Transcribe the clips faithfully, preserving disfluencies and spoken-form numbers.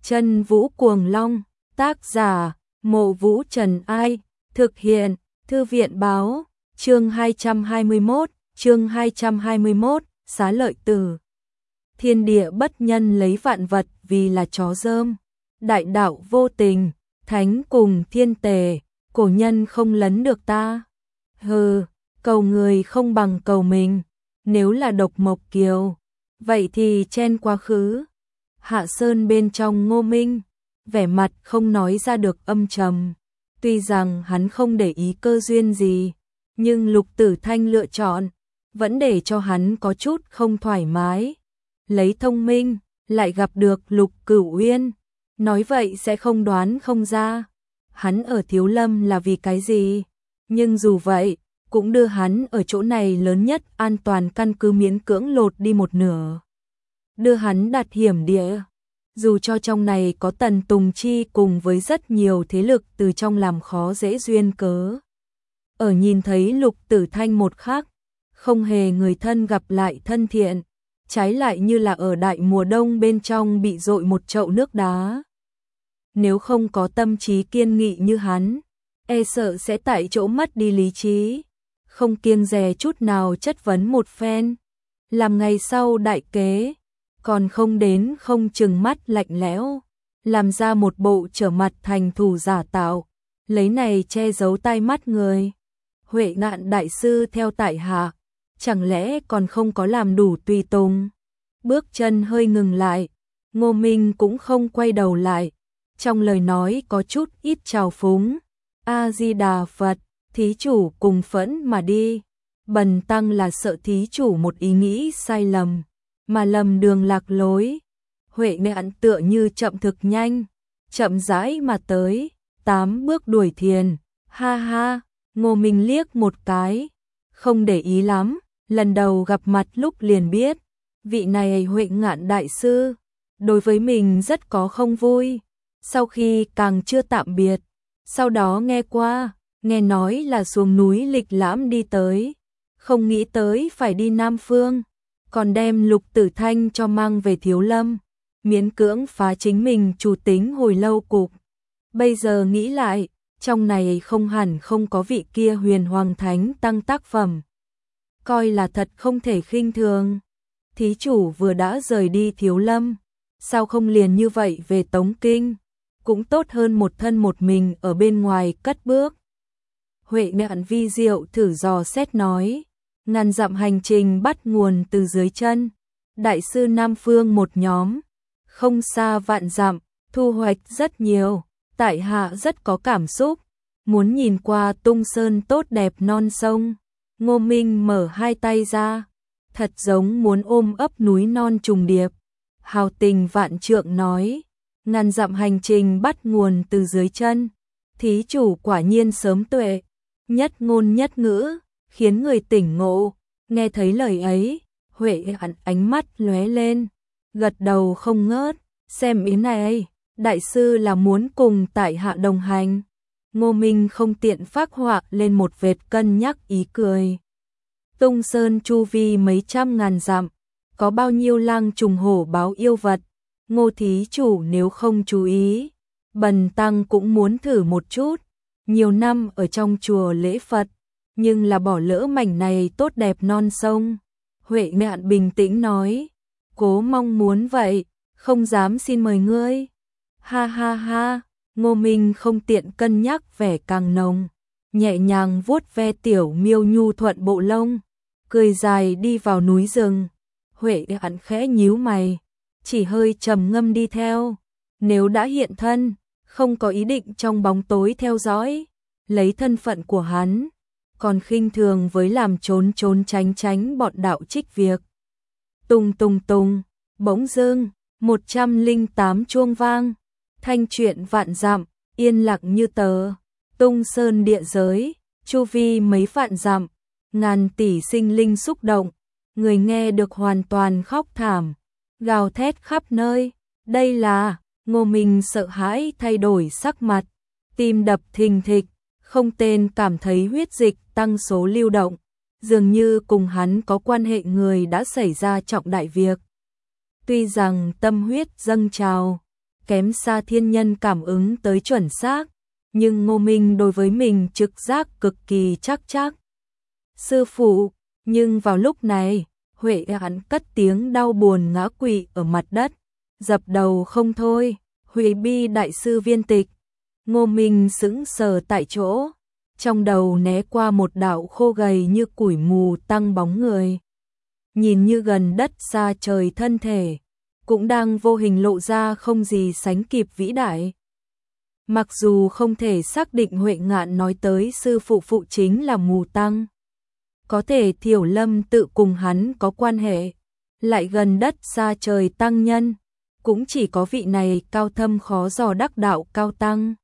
Chân Vũ Cuồng Long, tác giả, Mộ Vũ Trần Ai, thực hiện, Thư viện Báo, chương hai trăm hai mươi mốt, chương hai trăm hai mươi mốt, xá lợi tử. Thiên địa bất nhân lấy vạn vật vì là chó dơm, đại đạo vô tình, thánh cùng thiên tề, cổ nhân không lấn được ta. Hừ, cầu người không bằng cầu mình, nếu là Độc Mộc Kiều, vậy thì chen quá khứ. Hạ Sơn bên trong Ngô Minh, vẻ mặt không nói ra được âm trầm. Tuy rằng hắn không để ý cơ duyên gì, nhưng Lục Tử Thanh lựa chọn, vẫn để cho hắn có chút không thoải mái. Lấy thông minh, lại gặp được Lục Cửu Uyên, nói vậy sẽ không đoán không ra. Hắn ở Thiếu Lâm là vì cái gì, nhưng dù vậy, cũng đưa hắn ở chỗ này lớn nhất an toàn căn cứ miễn cưỡng lột đi một nửa. Đưa hắn đặt hiểm địa, dù cho trong này có Tần Tùng Chi cùng với rất nhiều thế lực từ trong làm khó dễ duyên cớ. Ở nhìn thấy Lục Tử Thanh một khắc, không hề người thân gặp lại thân thiện, trái lại như là ở đại mùa đông bên trong bị dội một chậu nước đá. Nếu không có tâm trí kiên nghị như hắn, e sợ sẽ tại chỗ mất đi lý trí, không kiêng dè chút nào chất vấn một phen. Làm ngày sau đại kế, còn không đến không chừng mắt lạnh lẽo, làm ra một bộ trở mặt thành thù giả tạo, lấy này che giấu tai mắt người. Huệ Ngạn đại sư theo tại hạ, chẳng lẽ còn không có làm đủ tùy tùng? Bước chân hơi ngừng lại, Ngô Minh cũng không quay đầu lại, trong lời nói có chút ít trào phúng. A Di Đà Phật, thí chủ cùng phẫn mà đi. Bần tăng là sợ thí chủ một ý nghĩ sai lầm, mà lầm đường lạc lối. Huệ Ngạn tựa như chậm thực nhanh, chậm rãi mà tới, tám bước đuổi thiền. Ha ha, Ngô Minh liếc một cái, không để ý lắm, lần đầu gặp mặt lúc liền biết, vị này Huệ Ngạn đại sư, đối với mình rất có không vui. Sau khi càng chưa tạm biệt, sau đó nghe qua, nghe nói là xuống núi lịch lãm đi tới, không nghĩ tới phải đi Nam Phương, còn đem Lục Tử Thanh cho mang về Thiếu Lâm, miễn cưỡng phá chính mình chủ tính hồi lâu cục. Bây giờ nghĩ lại, trong này không hẳn không có vị kia Huyền Hoàng Thánh tăng tác phẩm, coi là thật không thể khinh thường. Thí chủ vừa đã rời đi Thiếu Lâm, sao không liền như vậy về Tống Kinh, cũng tốt hơn một thân một mình ở bên ngoài cất bước. Huệ Ngạn vi diệu thử dò xét nói, ngàn dặm hành trình bắt nguồn từ dưới chân, đại sư Nam Phương một nhóm, không xa vạn dặm, thu hoạch rất nhiều, tại hạ rất có cảm xúc, muốn nhìn qua tung sơn tốt đẹp non sông. Ngô Minh mở hai tay ra, thật giống muốn ôm ấp núi non trùng điệp, hào tình vạn trượng nói, ngàn dặm hành trình bắt nguồn từ dưới chân, thí chủ quả nhiên sớm tuệ, nhất ngôn nhất ngữ, khiến người tỉnh ngộ. Nghe thấy lời ấy, Huệ Ngạn ánh mắt lóe lên, gật đầu không ngớt, xem ý này, đại sư là muốn cùng tại hạ đồng hành. Ngô Minh không tiện phác họa lên một vệt cân nhắc ý cười. Tung sơn chu vi mấy trăm ngàn dặm, có bao nhiêu lang trùng hổ báo yêu vật, Ngô thí chủ nếu không chú ý, bần tăng cũng muốn thử một chút. Nhiều năm ở trong chùa lễ Phật, nhưng là bỏ lỡ mảnh này tốt đẹp non sông. Huệ Ngạn bình tĩnh nói, cố mong muốn vậy, không dám xin mời ngươi. Ha ha ha, Ngô Minh không tiện cân nhắc vẻ càng nồng, nhẹ nhàng vuốt ve tiểu miêu nhu thuận bộ lông, cười dài đi vào núi rừng. Huệ Ngạn khẽ nhíu mày, chỉ hơi trầm ngâm đi theo, nếu đã hiện thân, không có ý định trong bóng tối theo dõi, lấy thân phận của hắn, còn khinh thường với làm trốn trốn tránh tránh bọn đạo trích việc. Tùng tùng tùng, bỗng dưng, một trăm linh tám chuông vang, thanh truyện vạn dặm, yên lặng như tờ, tung sơn địa giới, chu vi mấy vạn dặm, ngàn tỷ sinh linh xúc động, người nghe được hoàn toàn khóc thảm, gào thét khắp nơi. Đây là, Ngô Minh sợ hãi thay đổi sắc mặt, tim đập thình thịch, không tên cảm thấy huyết dịch tăng số lưu động, dường như cùng hắn có quan hệ người đã xảy ra trọng đại việc. Tuy rằng tâm huyết dâng trào, kém xa thiên nhân cảm ứng tới chuẩn xác, nhưng Ngô Minh đối với mình trực giác cực kỳ chắc chắc. Sư phụ, nhưng vào lúc này, Huệ hắn cất tiếng đau buồn ngã quỵ ở mặt đất, dập đầu không thôi, Hủy Bi đại sư Viên Tịch. Ngô Minh sững sờ tại chỗ, trong đầu né qua một đạo khô gầy như củi mù tăng bóng người. Nhìn như gần đất xa trời thân thể, cũng đang vô hình lộ ra không gì sánh kịp vĩ đại. Mặc dù không thể xác định Huệ Ngạn nói tới sư phụ phụ chính là mù tăng, có thể Thiểu Lâm tự cùng hắn có quan hệ, lại gần đất xa trời tăng nhân, cũng chỉ có vị này cao thâm khó dò đắc đạo cao tăng.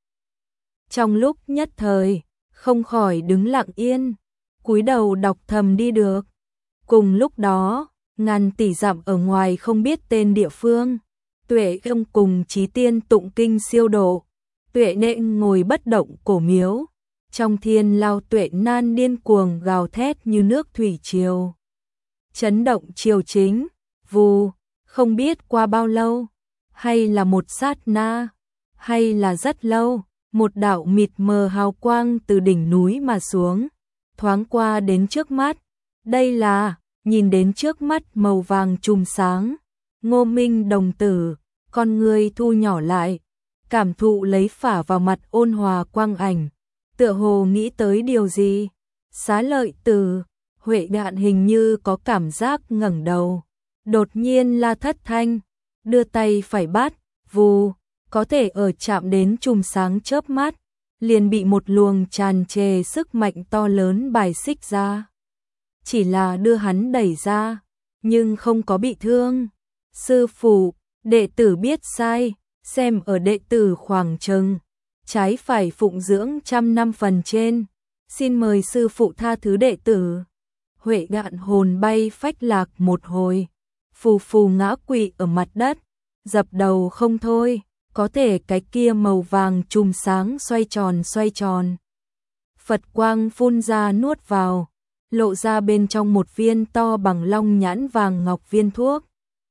Trong lúc nhất thời, không khỏi đứng lặng yên, cúi đầu đọc thầm đi được. Cùng lúc đó, ngàn tỷ dặm ở ngoài không biết tên địa phương, Tuệ Không cùng Chí Tiên tụng kinh siêu độ, Tuệ Nện ngồi bất động cổ miếu, trong thiên lao Tuệ Nan điên cuồng gào thét như nước thủy triều. Chấn động triều chính, vù, không biết qua bao lâu, hay là một sát na, hay là rất lâu, một đạo mịt mờ hào quang từ đỉnh núi mà xuống, thoáng qua đến trước mắt. Đây là, nhìn đến trước mắt màu vàng chùm sáng, Ngô Minh đồng tử, con người thu nhỏ lại, cảm thụ lấy phả vào mặt ôn hòa quang ảnh, tựa hồ nghĩ tới điều gì. Xá Lợi Tử, Huệ Ngạn hình như có cảm giác ngẩng đầu, đột nhiên la thất thanh, đưa tay phải bắt, vù, có thể ở chạm đến chùm sáng chớp mắt, liền bị một luồng tràn trề sức mạnh to lớn bài xích ra. Chỉ là đưa hắn đẩy ra, nhưng không có bị thương. Sư phụ, đệ tử biết sai, xem ở đệ tử khoảng chừng, trái phải phụng dưỡng trăm năm phần trên, xin mời sư phụ tha thứ đệ tử. Huệ Ngạn hồn bay phách lạc một hồi, phù phù ngã quỵ ở mặt đất, dập đầu không thôi, có thể cái kia màu vàng chùm sáng xoay tròn xoay tròn. Phật quang phun ra nuốt vào, lộ ra bên trong một viên to bằng long nhãn vàng ngọc viên thuốc.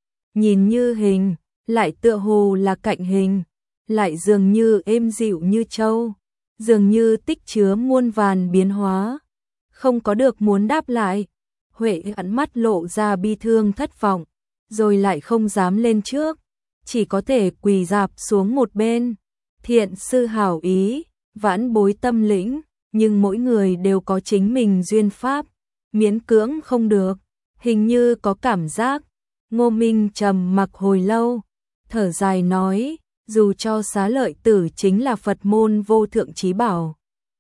Nhìn như hình, lại tựa hồ là cạnh hình, lại dường như êm dịu như châu, dường như tích chứa muôn vàn biến hóa. Không có được muốn đáp lại, Huệ hắn mắt lộ ra bi thương thất vọng, rồi lại không dám lên trước, chỉ có thể quỳ rạp xuống một bên. Thiện sư hảo ý, vãn bối tâm lĩnh, nhưng mỗi người đều có chính mình duyên pháp, miễn cưỡng không được, hình như có cảm giác. Ngô Minh trầm mặc hồi lâu, thở dài nói, dù cho Xá Lợi Tử chính là Phật môn vô thượng chí bảo,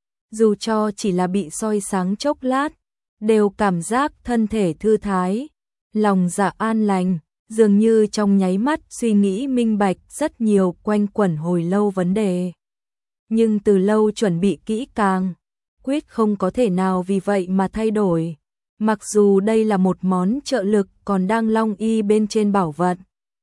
dù cho chỉ là bị soi sáng chốc lát, đều cảm giác thân thể thư thái, lòng dạ an lành, dường như trong nháy mắt suy nghĩ minh bạch rất nhiều quanh quẩn hồi lâu vấn đề. Nhưng từ lâu chuẩn bị kỹ càng, quyết không có thể nào vì vậy mà thay đổi. Mặc dù đây là một món trợ lực còn đang long y bên trên bảo vật.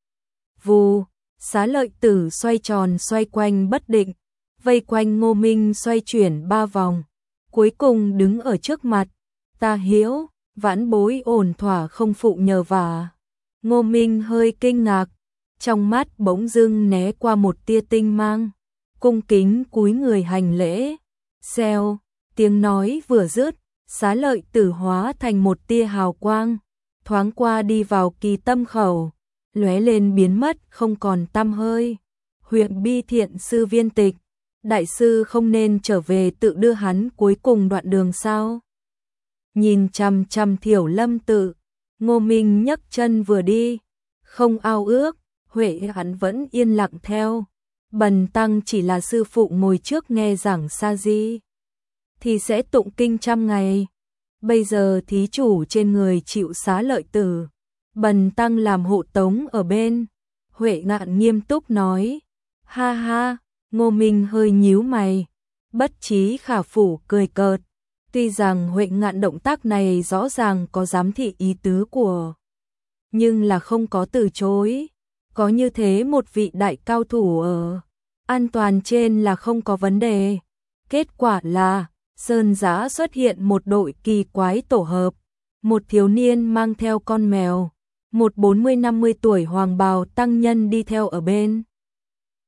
Vù, Xá Lợi Tử xoay tròn xoay quanh bất định, vây quanh Ngô Minh xoay chuyển ba vòng, cuối cùng đứng ở trước mặt. Ta hiếu, vãn bối ổn thỏa không phụ nhờ vả. Ngô Minh hơi kinh ngạc, trong mắt bỗng dưng né qua một tia tinh mang, cung kính cúi người hành lễ. Xèo, tiếng nói vừa dứt, Xá Lợi Tử hóa thành một tia hào quang, thoáng qua đi vào kỳ tâm khẩu, lóe lên biến mất không còn tăm hơi. Huyện Bi thiện sư Viên Tịch, đại sư không nên trở về tự đưa hắn cuối cùng đoạn đường sao? Nhìn chằm chằm Thiểu Lâm tự, Ngô Minh nhấc chân vừa đi, không ao ước, Huệ hắn vẫn yên lặng theo. Bần tăng chỉ là sư phụ ngồi trước nghe giảng sa di, thì sẽ tụng kinh trăm ngày. Bây giờ thí chủ trên người chịu Xá Lợi Tử, bần tăng làm hộ tống ở bên. Huệ Ngạn nghiêm túc nói. Ha ha, Ngô Minh hơi nhíu mày, bất trí khả phủ cười cợt. Tuy rằng Huệ Ngạn động tác này rõ ràng có giám thị ý tứ của, nhưng là không có từ chối. Có như thế một vị đại cao thủ ở, an toàn trên là không có vấn đề. Kết quả là, sơn giã xuất hiện một đội kỳ quái tổ hợp, một thiếu niên mang theo con mèo, một bốn mươi năm mươi tuổi hoàng bào tăng nhân đi theo ở bên.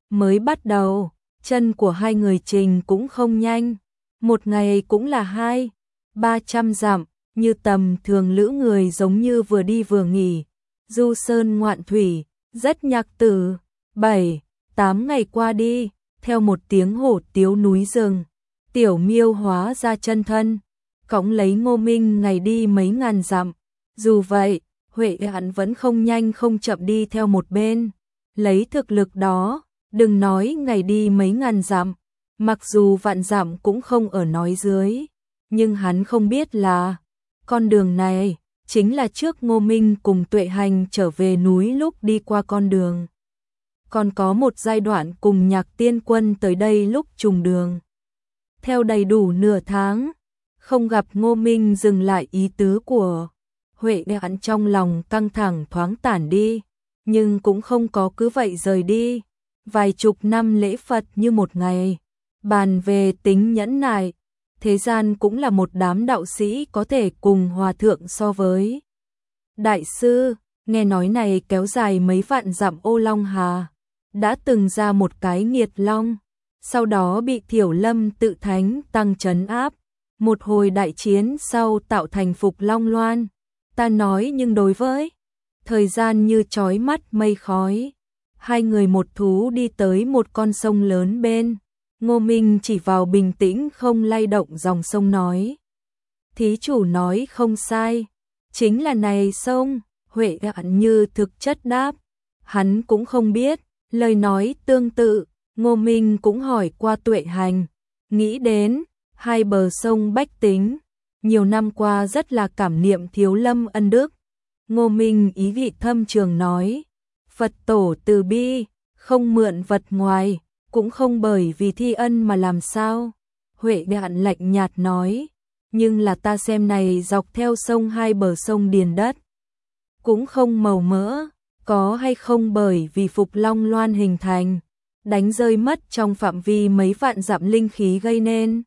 Mới bắt đầu, chân của hai người trình cũng không nhanh, một ngày cũng là hai, ba trăm dặm, như tầm thường lữ người giống như vừa đi vừa nghỉ, du sơn ngoạn thủy, rất nhạc tử, bảy, tám ngày qua đi, theo một tiếng hổ tiếu núi rừng, Tiểu Miêu hóa ra chân thân, cõng lấy Ngô Minh ngày đi mấy ngàn dặm, dù vậy, Huệ hắn vẫn không nhanh không chậm đi theo một bên, lấy thực lực đó, đừng nói ngày đi mấy ngàn dặm, mặc dù vạn dặm cũng không ở nói dưới, nhưng hắn không biết là con đường này chính là trước Ngô Minh cùng Tuệ Hành trở về núi lúc đi qua con đường. Còn có một giai đoạn cùng Nhạc Tiên Quân tới đây lúc trùng đường. Theo đầy đủ nửa tháng, không gặp Ngô Minh dừng lại, ý tứ của Huệ hắn trong lòng căng thẳng thoáng tản đi, nhưng cũng không có cứ vậy rời đi. Vài chục năm lễ Phật như một ngày, bàn về tính nhẫn nại, thế gian cũng là một đám đạo sĩ có thể cùng hòa thượng so với. Đại sư, nghe nói này kéo dài mấy vạn dặm Ô Long Hà, đã từng ra một cái nghiệt long, sau đó bị Thiểu Lâm tự thánh tăng trấn áp, một hồi đại chiến sau tạo thành Phục Long Loan. Ta nói nhưng đối với thời gian như trói mắt mây khói, hai người một thú đi tới một con sông lớn bên. Ngô Minh chỉ vào bình tĩnh không lay động dòng sông nói. Thí chủ nói không sai, chính là này sông. Huệ hắn như thực chất đáp. Hắn cũng không biết, lời nói tương tự, Ngô Minh cũng hỏi qua Tuệ Hành. Nghĩ đến, hai bờ sông bách tính, nhiều năm qua rất là cảm niệm Thiếu Lâm ân đức. Ngô Minh ý vị thâm trường nói. Phật tổ từ bi, không mượn vật ngoài, cũng không bởi vì thi ân mà làm sao. Huệ đạn lạnh nhạt nói, nhưng là ta xem này dọc theo sông hai bờ sông điền đất, cũng không màu mỡ, có hay không bởi vì Phục Long Loan hình thành, đánh rơi mất trong phạm vi mấy vạn dặm linh khí gây nên.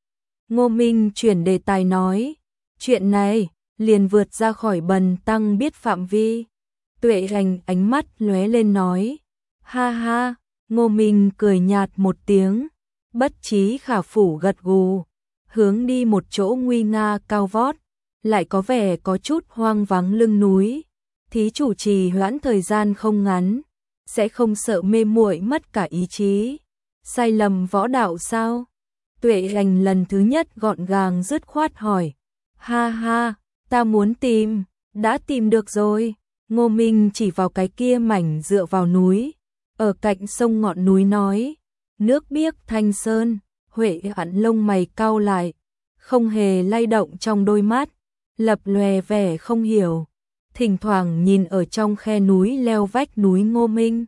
Ngô Minh chuyển đề tài nói, chuyện này liền vượt ra khỏi bần tăng biết phạm vi. Tuệ Hành ánh mắt lóe lên nói, ha ha. Ngô Minh cười nhạt một tiếng, bất trí khả phủ gật gù, hướng đi một chỗ nguy nga cao vót, lại có vẻ có chút hoang vắng lưng núi. Thí chủ trì hoãn thời gian không ngắn, sẽ không sợ mê muội mất cả ý chí. Sai lầm võ đạo sao? Tuệ Hành lần thứ nhất gọn gàng dứt khoát hỏi, ha ha, ta muốn tìm, đã tìm được rồi. Ngô Minh chỉ vào cái kia mảnh dựa vào núi, ở cạnh sông ngọn núi nói, nước biếc thanh sơn. Huệ hắn lông mày cau lại, không hề lay động trong đôi mắt, lập lòe vẻ không hiểu, thỉnh thoảng nhìn ở trong khe núi leo vách núi Ngô Minh.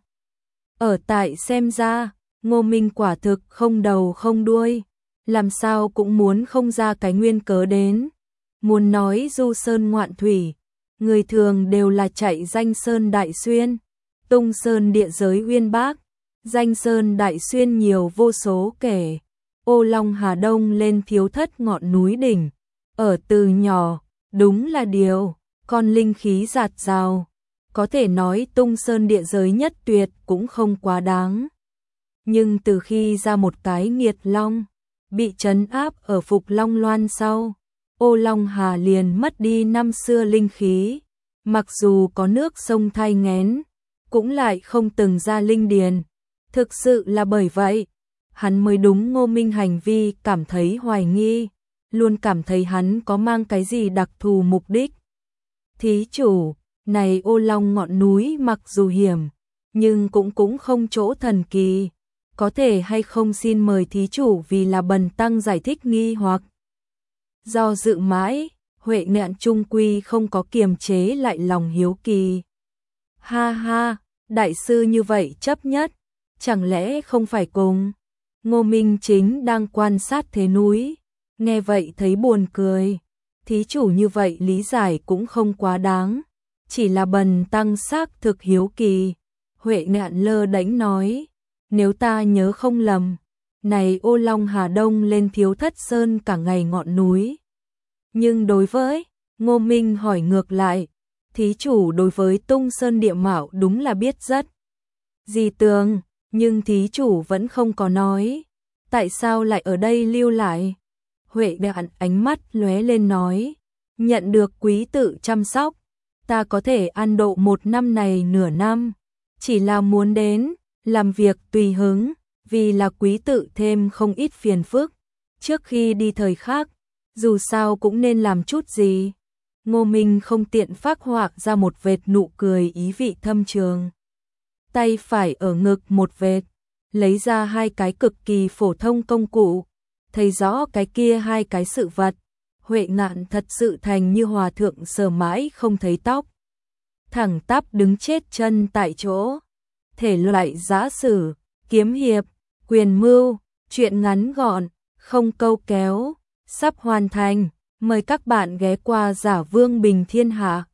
Ở tại xem ra, Ngô Minh quả thực không đầu không đuôi, làm sao cũng muốn không ra cái nguyên cớ đến. Muốn nói du sơn ngoạn thủy, người thường đều là chạy danh sơn đại xuyên, tung sơn địa giới uyên bác, danh sơn đại xuyên nhiều vô số kể. Ô Long Hà Đông lên thiếu thất ngọn núi đỉnh, ở từ nhỏ, đúng là điều, con linh khí dạt dào, có thể nói tung sơn địa giới nhất tuyệt cũng không quá đáng. Nhưng từ khi ra một cái nghiệt long, bị trấn áp ở Phục Long Loan sau, Ô Long Hà liền mất đi năm xưa linh khí, mặc dù có nước sông thay ngén, cũng lại không từng ra linh điền. Thực sự là bởi vậy, hắn mới đúng Ngô Minh hành vi cảm thấy hoài nghi, luôn cảm thấy hắn có mang cái gì đặc thù mục đích. Thí chủ, này Ô Long ngọn núi mặc dù hiểm, nhưng cũng cũng không chỗ thần kỳ, có thể hay không xin mời thí chủ vì là bần tăng giải thích nghi hoặc. Do dự mãi, Huệ Ngạn trung quy không có kiềm chế lại lòng hiếu kỳ. Ha ha, đại sư như vậy chấp nhất, chẳng lẽ không phải cùng? Ngô Minh chính đang quan sát thế núi, nghe vậy thấy buồn cười. Thí chủ như vậy lý giải cũng không quá đáng, chỉ là bần tăng xác thực hiếu kỳ. Huệ Ngạn lơ đễnh nói, nếu ta nhớ không lầm, này Ô Long Hà Đông lên thiếu thất sơn cả ngày ngọn núi. Nhưng đối với, Ngô Minh hỏi ngược lại, thí chủ đối với tung sơn địa mạo đúng là biết rất. Gì tường, Nhưng thí chủ vẫn không có nói, tại sao lại ở đây lưu lại? Huệ Đạn ánh mắt lóe lên nói, nhận được quý tự chăm sóc, ta có thể ăn độ một năm này nửa năm, chỉ là muốn đến, làm việc tùy hứng, vì là quý tự thêm không ít phiền phức, trước khi đi thời khác, dù sao cũng nên làm chút gì. Ngô Minh không tiện phác họa ra một vệt nụ cười ý vị thâm trường. Tay phải ở ngực một vệt, lấy ra hai cái cực kỳ phổ thông công cụ, thấy rõ cái kia hai cái sự vật. Huệ Ngạn thật sự thành như hòa thượng sờ mãi không thấy tóc, thẳng tắp đứng chết chân tại chỗ. Thể loại giã sử, kiếm hiệp, quyền mưu, truyện ngắn gọn, không câu kéo, sắp hoàn thành. Mời các bạn ghé qua Giả Vương Bình Thiên Hạ.